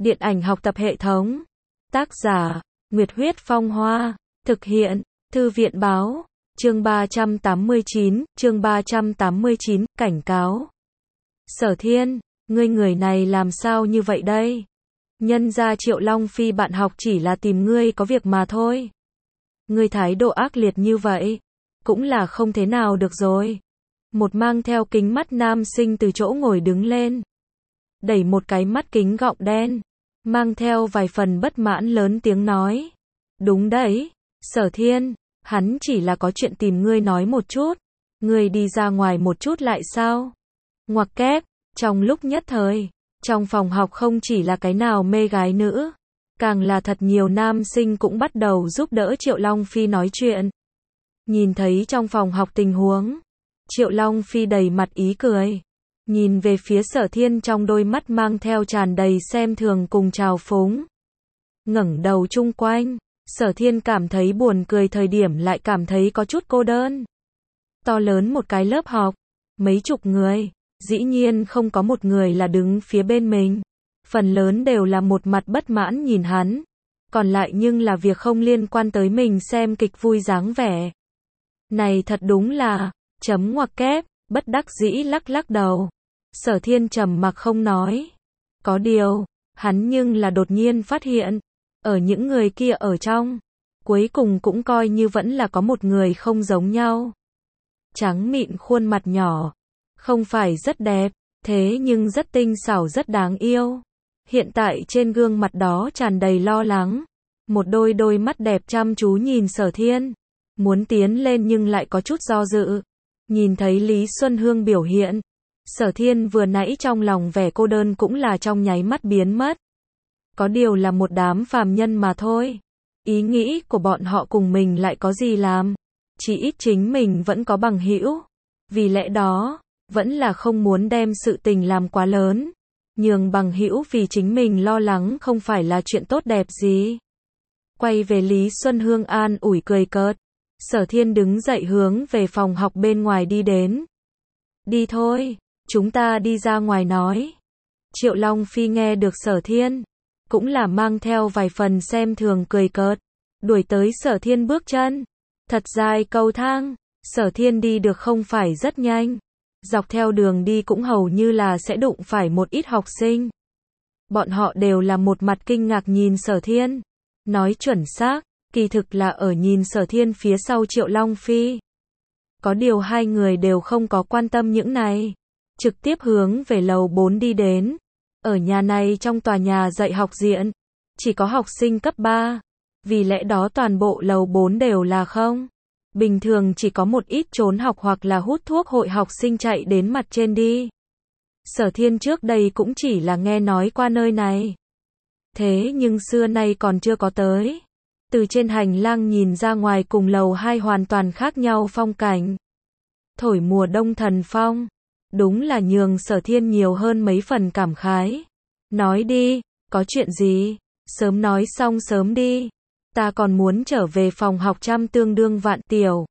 Điện ảnh học tập hệ thống. Tác giả, Nguyệt Huyết Phong Hoa. Thực hiện, Thư viện Báo. Chương 389, cảnh cáo. Sở Thiên, ngươi người này làm sao như vậy đây? Nhân ra Triệu Long Phi bạn học chỉ là tìm ngươi có việc mà thôi. Ngươi thái độ ác liệt như vậy, cũng là không thế nào được rồi. Một mang theo kính mắt nam sinh từ chỗ ngồi đứng lên, đẩy một cái mắt kính gọng đen, mang theo vài phần bất mãn lớn tiếng nói. Đúng đấy, Sở Thiên, hắn chỉ là có chuyện tìm ngươi nói một chút. Ngươi đi ra ngoài một chút lại sao? Ngoặc kép, trong lúc nhất thời, trong phòng học không chỉ là cái nào mê gái nữ, càng là thật nhiều nam sinh cũng bắt đầu giúp đỡ Triệu Long Phi nói chuyện. Nhìn thấy trong phòng học tình huống, Triệu Long Phi đầy mặt ý cười, nhìn về phía Sở Thiên trong đôi mắt mang theo tràn đầy xem thường cùng trào phúng. Ngẩng đầu chung quanh, Sở Thiên cảm thấy buồn cười thời điểm lại cảm thấy có chút cô đơn. To lớn một cái lớp học, mấy chục người, dĩ nhiên không có một người là đứng phía bên mình. Phần lớn đều là một mặt bất mãn nhìn hắn, còn lại nhưng là việc không liên quan tới mình xem kịch vui dáng vẻ. Này thật đúng là, chấm ngoặc kép, bất đắc dĩ lắc lắc đầu. Sở Thiên trầm mặc không nói. Có điều, hắn nhưng là đột nhiên phát hiện, ở những người kia ở trong, cuối cùng cũng coi như vẫn là có một người không giống nhau. Trắng mịn khuôn mặt nhỏ, không phải rất đẹp, thế nhưng rất tinh xảo rất đáng yêu. Hiện tại trên gương mặt đó tràn đầy lo lắng, một đôi mắt đẹp chăm chú nhìn Sở Thiên, muốn tiến lên nhưng lại có chút do dự. Nhìn thấy Lý Xuân Hương biểu hiện, Sở Thiên vừa nãy trong lòng vẻ cô đơn cũng là trong nháy mắt biến mất. Có điều là một đám phàm nhân mà thôi. Ý nghĩ của bọn họ cùng mình lại có gì làm? Chỉ ít chính mình vẫn có bằng hữu. Vì lẽ đó, vẫn là không muốn đem sự tình làm quá lớn. Nhường bằng hữu vì chính mình lo lắng không phải là chuyện tốt đẹp gì. Quay về Lý Xuân Hương an ủi cười cợt. Sở Thiên đứng dậy hướng về phòng học bên ngoài đi đến. Đi thôi, chúng ta đi ra ngoài nói. Triệu Long Phi nghe được Sở Thiên, cũng là mang theo vài phần xem thường cười cợt, đuổi tới Sở Thiên bước chân. Thật dài cầu thang, Sở Thiên đi được không phải rất nhanh. Dọc theo đường đi cũng hầu như là sẽ đụng phải một ít học sinh. Bọn họ đều là một mặt kinh ngạc nhìn Sở Thiên. Nói chuẩn xác, kỳ thực là ở nhìn Sở Thiên phía sau Triệu Long Phi. Có điều hai người đều không có quan tâm những này, trực tiếp hướng về lầu 4 đi đến. Ở nhà này trong tòa nhà dạy học diện, chỉ có học sinh cấp 3, vì lẽ đó toàn bộ lầu 4 đều là không. Bình thường chỉ có một ít trốn học hoặc là hút thuốc hội học sinh chạy đến mặt trên đi. Sở Thiên trước đây cũng chỉ là nghe nói qua nơi này. Thế nhưng xưa nay còn chưa có tới. Từ trên hành lang nhìn ra ngoài cùng lầu 2 hoàn toàn khác nhau phong cảnh. Thổi mùa đông thần phong, đúng là nhường Sở Thiên nhiều hơn mấy phần cảm khái. Nói đi, có chuyện gì? Sớm nói xong sớm đi. Ta còn muốn trở về phòng học trăm tương đương vạn tiểu.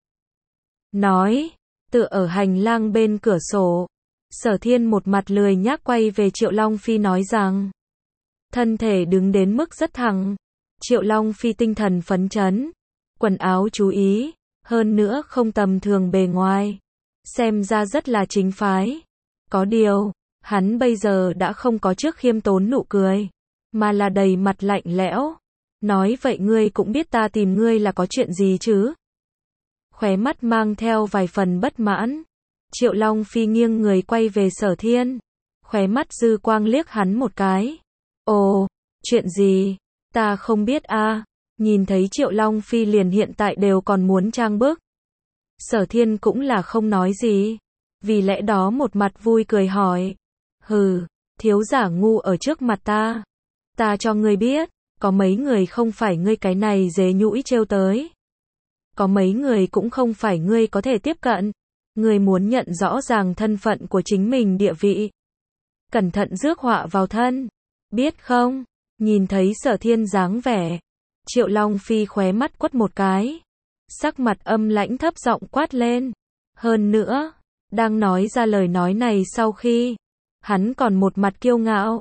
Nói, tựa ở hành lang bên cửa sổ. Sở Thiên một mặt lười nhác quay về Triệu Long Phi nói rằng. Thân thể đứng đến mức rất thẳng. Triệu Long Phi tinh thần phấn chấn. Quần áo chú ý, hơn nữa không tầm thường bề ngoài. Xem ra rất là chính phái. Có điều, hắn bây giờ đã không có trước khiêm tốn nụ cười, mà là đầy mặt lạnh lẽo. Nói vậy ngươi cũng biết ta tìm ngươi là có chuyện gì chứ? Khóe mắt mang theo vài phần bất mãn. Triệu Long Phi nghiêng người quay về Sở Thiên. Khóe mắt dư quang liếc hắn một cái. Ồ, chuyện gì? Ta không biết a. Nhìn thấy Triệu Long Phi liền hiện tại đều còn muốn trang bức. Sở Thiên cũng là không nói gì. Vì lẽ đó một mặt vui cười hỏi. Hừ, thiếu giả ngu ở trước mặt ta. Ta cho ngươi biết, có mấy người không phải ngươi cái này dế nhũi trêu tới. Có mấy người cũng không phải ngươi có thể tiếp cận. Ngươi muốn nhận rõ ràng thân phận của chính mình địa vị. Cẩn thận rước họa vào thân. Biết không? Nhìn thấy Sở Thiên dáng vẻ. Triệu Long Phi khóe mắt quất một cái. Sắc mặt âm lãnh thấp giọng quát lên. Hơn nữa, đang nói ra lời nói này sau khi, hắn còn một mặt kiêu ngạo.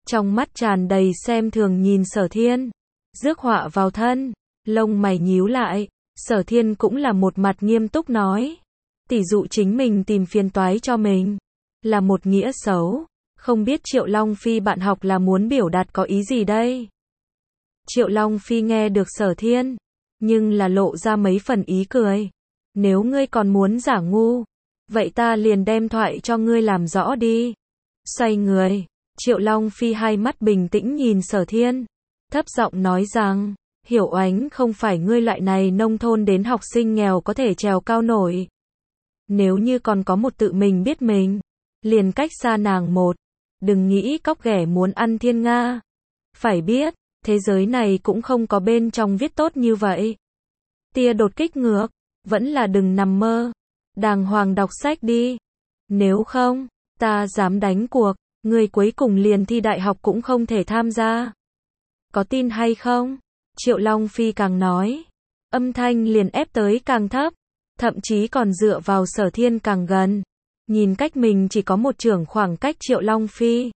trong mắt tràn đầy xem thường nhìn Sở Thiên. Rước họa vào thân, lông mày nhíu lại, Sở Thiên cũng là một mặt nghiêm túc nói. Tỷ dụ chính mình tìm phiền toái cho mình, là một nghĩa xấu, không biết Triệu Long Phi bạn học là muốn biểu đạt có ý gì đây? Triệu Long Phi nghe được Sở Thiên, nhưng là lộ ra mấy phần ý cười. Nếu ngươi còn muốn giả ngu, vậy ta liền đem thoại cho ngươi làm rõ đi. Xoay người, Triệu Long Phi hai mắt bình tĩnh nhìn Sở Thiên, thấp giọng nói rằng, Hiểu Oánh không phải ngươi loại này nông thôn đến học sinh nghèo có thể trèo cao nổi. Nếu như còn có một tự mình biết mình, liền cách xa nàng một, đừng nghĩ cóc ghẻ muốn ăn thiên nga. Phải biết, thế giới này cũng không có bên trong viết tốt như vậy. Tia đột kích ngược, vẫn là đừng nằm mơ, đàng hoàng đọc sách đi. Nếu không, ta dám đánh cuộc, người cuối cùng liền thi đại học cũng không thể tham gia. Có tin hay không? Triệu Long Phi càng nói, âm thanh liền ép tới càng thấp, thậm chí còn dựa vào Sở Thiên càng gần. Nhìn cách mình chỉ có một chưởng khoảng cách Triệu Long Phi.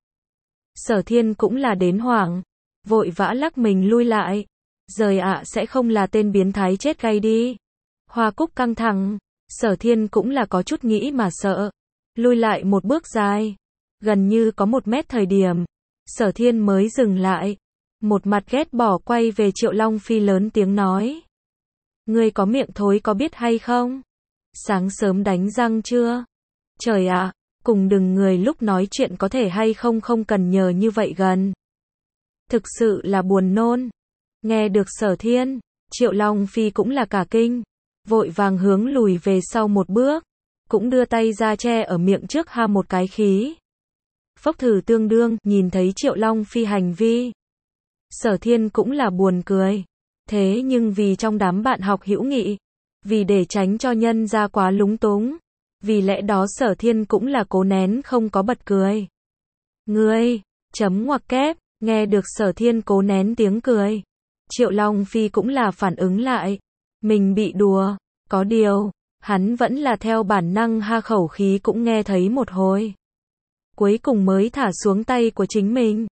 Sở Thiên cũng là đến hoảng, vội vã lắc mình lui lại. Rời ạ sẽ không là tên biến thái chết gay đi. Hoa Cúc căng thẳng, Sở Thiên cũng là có chút nghĩ mà sợ. Lui lại một bước dài, gần như có 1 mét thời điểm, Sở Thiên mới dừng lại. Một mặt ghét bỏ quay về Triệu Long Phi lớn tiếng nói. Ngươi có miệng thối có biết hay không? Sáng sớm đánh răng chưa? Trời ạ, cùng đừng người lúc nói chuyện có thể hay không không cần nhờ như vậy gần. Thực sự là buồn nôn. Nghe được Sở Thiên, Triệu Long Phi cũng là cả kinh, vội vàng hướng lùi về sau một bước, cũng đưa tay ra che ở miệng trước ha một cái khí. Phốc thử tương đương, nhìn thấy Triệu Long Phi hành vi. Sở Thiên cũng là buồn cười. Thế nhưng vì trong đám bạn học hữu nghị, vì để tránh cho nhân ra quá lúng túng, vì lẽ đó Sở Thiên cũng là cố nén không có bật cười. Ngươi, chấm ngoặc kép, nghe được Sở Thiên cố nén tiếng cười. Triệu Long Phi cũng là phản ứng lại. Mình bị đùa, có điều, hắn vẫn là theo bản năng ha khẩu khí cũng nghe thấy một hồi. Cuối cùng mới thả xuống tay của chính mình.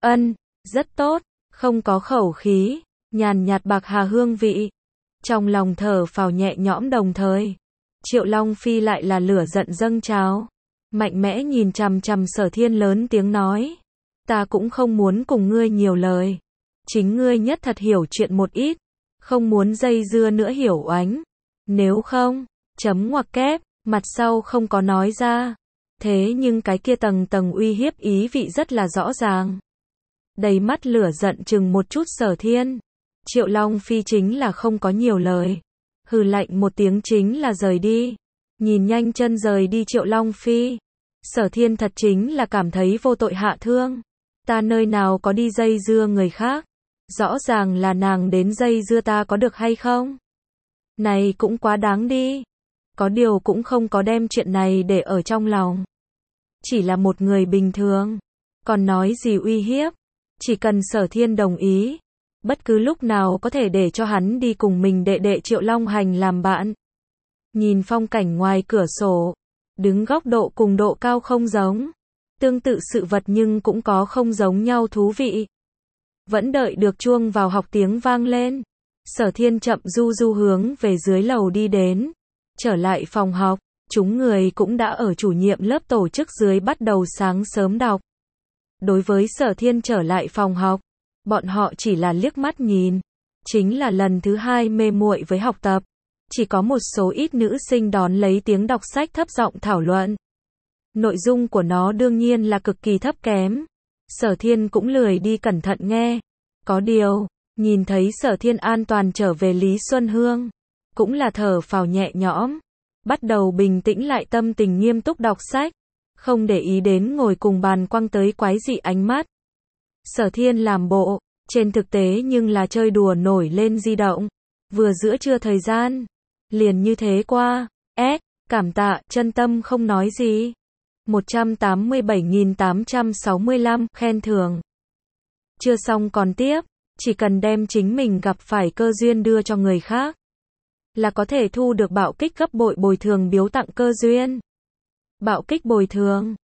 Rất tốt, không có khẩu khí, nhàn nhạt bạc hà hương vị. Trong lòng thở phào nhẹ nhõm đồng thời. Triệu Long Phi lại là lửa giận dâng trào. Mạnh mẽ nhìn chằm chằm Sở Thiên lớn tiếng nói. Ta cũng không muốn cùng ngươi nhiều lời. Chính ngươi nhất thật hiểu chuyện một ít. Không muốn dây dưa nữa Hiểu Oánh. Nếu không, chấm ngoặc kép, mặt sau không có nói ra. Thế nhưng cái kia tầng tầng uy hiếp ý vị rất là rõ ràng. Đầy mắt lửa giận chừng một chút Sở Thiên. Triệu Long Phi chính là không có nhiều lời. Hừ lạnh một tiếng chính là rời đi. Nhìn nhanh chân rời đi Triệu Long Phi. Sở Thiên thật chính là cảm thấy vô tội hạ thương. Ta nơi nào có đi dây dưa người khác. Rõ ràng là nàng đến dây dưa ta có được hay không? Này cũng quá đáng đi. Có điều cũng không có đem chuyện này để ở trong lòng. Chỉ là một người bình thường. Còn nói gì uy hiếp. Chỉ cần Sở Thiên đồng ý. Bất cứ lúc nào có thể để cho hắn đi cùng mình đệ đệ Triệu Long Hành làm bạn. Nhìn phong cảnh ngoài cửa sổ. Đứng góc độ cùng độ cao không giống. Tương tự sự vật nhưng cũng có không giống nhau thú vị. Vẫn đợi được chuông vào học tiếng vang lên. Sở Thiên chậm du du hướng về dưới lầu đi đến. Trở lại phòng học, chúng người cũng đã ở chủ nhiệm lớp tổ chức dưới bắt đầu sáng sớm đọc. Đối với Sở Thiên trở lại phòng học, bọn họ chỉ là liếc mắt nhìn. Chính là lần thứ 2 mê muội với học tập. Chỉ có một số ít nữ sinh đón lấy tiếng đọc sách thấp giọng thảo luận. Nội dung của nó đương nhiên là cực kỳ thấp kém. Sở Thiên cũng lười đi cẩn thận nghe. Có điều, nhìn thấy Sở Thiên an toàn trở về Lý Xuân Hương, cũng là thở phào nhẹ nhõm. Bắt đầu bình tĩnh lại tâm tình nghiêm túc đọc sách. Không để ý đến ngồi cùng bàn quăng tới quái dị ánh mắt. Sở Thiên làm bộ, trên thực tế nhưng là chơi đùa nổi lên di động. Vừa giữa trưa thời gian, liền như thế qua. Cảm tạ, chân tâm không nói gì. 187.865 khen thưởng. Chưa xong còn tiếp, chỉ cần đem chính mình gặp phải cơ duyên đưa cho người khác, là có thể thu được bạo kích gấp bội bồi thường biếu tặng cơ duyên. Bạo kích bồi thường